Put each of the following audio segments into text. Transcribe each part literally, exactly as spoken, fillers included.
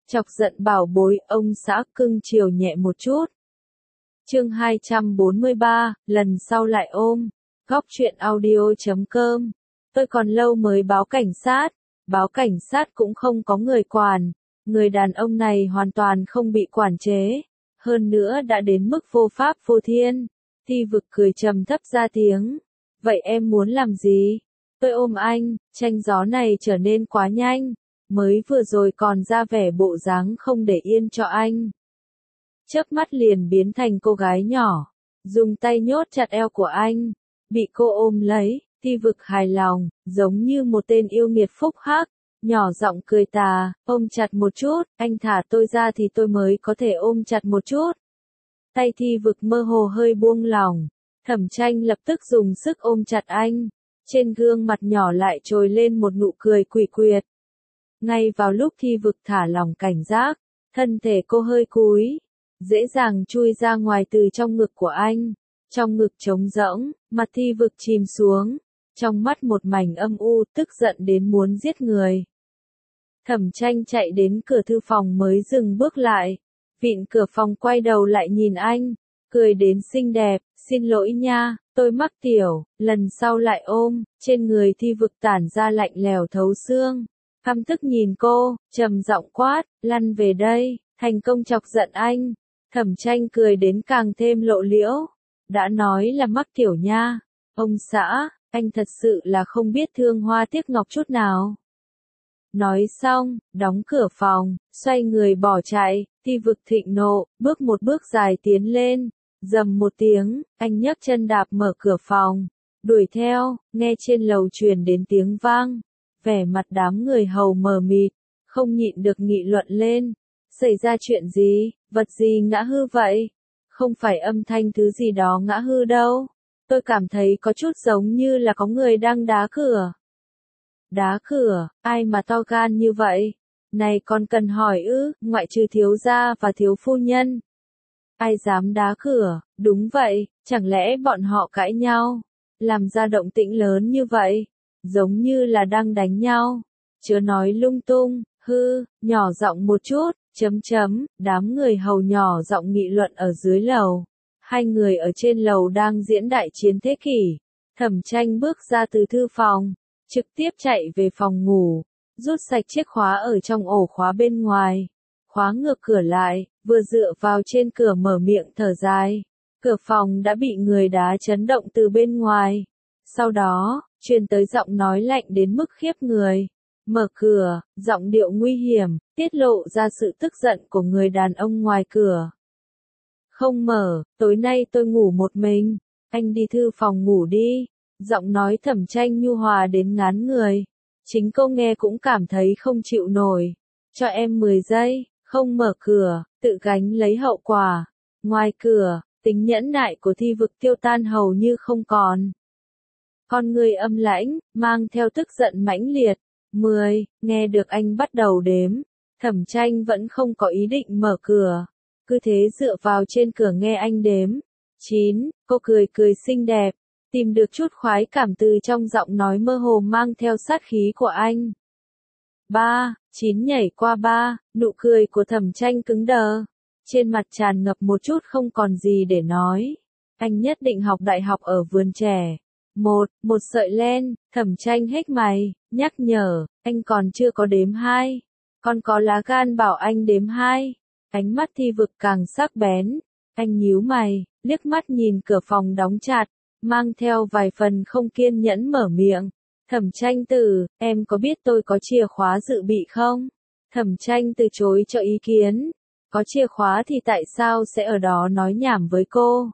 Chọc giận bảo bối, ông xã cưng chiều nhẹ một chút. Chương hai trăm bốn mươi ba, lần sau lại ôm. Góc truyện audio chấm com. Tôi còn lâu mới báo cảnh sát. Báo cảnh sát cũng không có người quản. Người đàn ông này hoàn toàn không bị quản chế. Hơn nữa đã đến mức vô pháp vô thiên. Thi vực cười trầm thấp ra tiếng. Vậy em muốn làm gì? Tôi ôm anh, tranh gió này trở nên quá nhanh. Mới vừa rồi còn ra vẻ bộ dáng không để yên cho anh. Chớp mắt liền biến thành cô gái nhỏ. Dùng tay nhốt chặt eo của anh. Bị cô ôm lấy, Thi vực hài lòng, giống như một tên yêu nghiệt phúc hắc. Nhỏ giọng cười tà, ôm chặt một chút, anh thả tôi ra thì tôi mới có thể ôm chặt một chút. Tay Thi vực mơ hồ hơi buông lỏng. Thẩm Tranh lập tức dùng sức ôm chặt anh. Trên gương mặt nhỏ lại trồi lên một nụ cười quỷ quyệt. Ngay vào lúc Thi vực thả lỏng cảnh giác, thân thể cô hơi cúi, dễ dàng chui ra ngoài từ trong ngực của anh. Trong ngực trống rỗng, mặt Thi vực chìm xuống, trong mắt một mảnh âm u, tức giận đến muốn giết người. Thẩm Tranh chạy đến cửa thư phòng mới dừng bước lại, vịn cửa phòng quay đầu lại nhìn anh, cười đến xinh đẹp, xin lỗi nha, tôi mắc tiểu, lần sau lại ôm. Trên người Thi vực tản ra lạnh lèo thấu xương. Căm tức nhìn cô, trầm giọng quát, lăn về đây, thành công chọc giận anh. Thẩm Tranh cười đến càng thêm lộ liễu. Đã nói là mắc tiểu nha. Ông xã, anh thật sự là không biết thương hoa tiếc ngọc chút nào. Nói xong, đóng cửa phòng, xoay người bỏ chạy. Thi vực thịnh nộ, bước một bước dài tiến lên. Dầm một tiếng, anh nhấc chân đạp mở cửa phòng. Đuổi theo, nghe trên lầu truyền đến tiếng vang. Vẻ mặt đám người hầu mờ mịt, không nhịn được nghị luận lên. Xảy ra chuyện gì, vật gì ngã hư vậy? Không phải âm thanh thứ gì đó ngã hư đâu. Tôi cảm thấy có chút giống như là có người đang đá cửa. Đá cửa, ai mà to gan như vậy? Này còn cần hỏi ư, ngoại trừ thiếu gia và thiếu phu nhân. Ai dám đá cửa, đúng vậy, chẳng lẽ bọn họ cãi nhau? Làm ra động tĩnh lớn như vậy, giống như là đang đánh nhau. Chớ nói lung tung, hư, nhỏ giọng một chút, chấm chấm, đám người hầu nhỏ giọng nghị luận ở dưới lầu. Hai người ở trên lầu đang diễn đại chiến thế kỷ. Thẩm Tranh bước ra từ thư phòng, trực tiếp chạy về phòng ngủ, rút sạch chiếc khóa ở trong ổ khóa bên ngoài. Khóa ngược cửa lại, vừa dựa vào trên cửa mở miệng thở dài. Cửa phòng đã bị người đá chấn động từ bên ngoài. Sau đó, truyền tới giọng nói lạnh đến mức khiếp người. Mở cửa, giọng điệu nguy hiểm, tiết lộ ra sự tức giận của người đàn ông ngoài cửa. Không mở, tối nay tôi ngủ một mình, anh đi thư phòng ngủ đi. Giọng nói Thẩm Tranh nhu hòa đến ngán người. Chính cô nghe cũng cảm thấy không chịu nổi. Cho em mười giây, không mở cửa, tự gánh lấy hậu quả. Ngoài cửa, tính nhẫn nại của Thi vực tiêu tan hầu như không còn. Con người âm lãnh, mang theo tức giận mãnh liệt. Mười, nghe được anh bắt đầu đếm. Thẩm Tranh vẫn không có ý định mở cửa. Cứ thế dựa vào trên cửa nghe anh đếm. Chín, cô cười cười xinh đẹp. Tìm được chút khoái cảm từ trong giọng nói mơ hồ mang theo sát khí của anh. Ba, chín nhảy qua ba, nụ cười của Thẩm Tranh cứng đờ. Trên mặt tràn ngập một chút không còn gì để nói. Anh nhất định học đại học ở vườn trẻ. Một, một sợi len, Thẩm Tranh hếch mày, nhắc nhở, anh còn chưa có đếm hai. Còn có lá gan bảo anh đếm hai. Ánh mắt Thi vực càng sắc bén. Anh nhíu mày, liếc mắt nhìn cửa phòng đóng chặt, mang theo vài phần không kiên nhẫn mở miệng. Thẩm Tranh Tử, em có biết tôi có chìa khóa dự bị không? Thẩm Tranh từ chối cho ý kiến. Có chìa khóa thì tại sao sẽ ở đó nói nhảm với cô?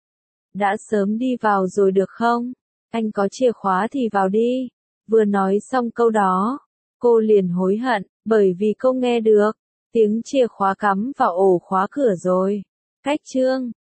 Đã sớm đi vào rồi được không? Anh có chìa khóa thì vào đi. Vừa nói xong câu đó, cô liền hối hận, bởi vì cô nghe được tiếng chìa khóa cắm vào ổ khóa cửa rồi. Cách chương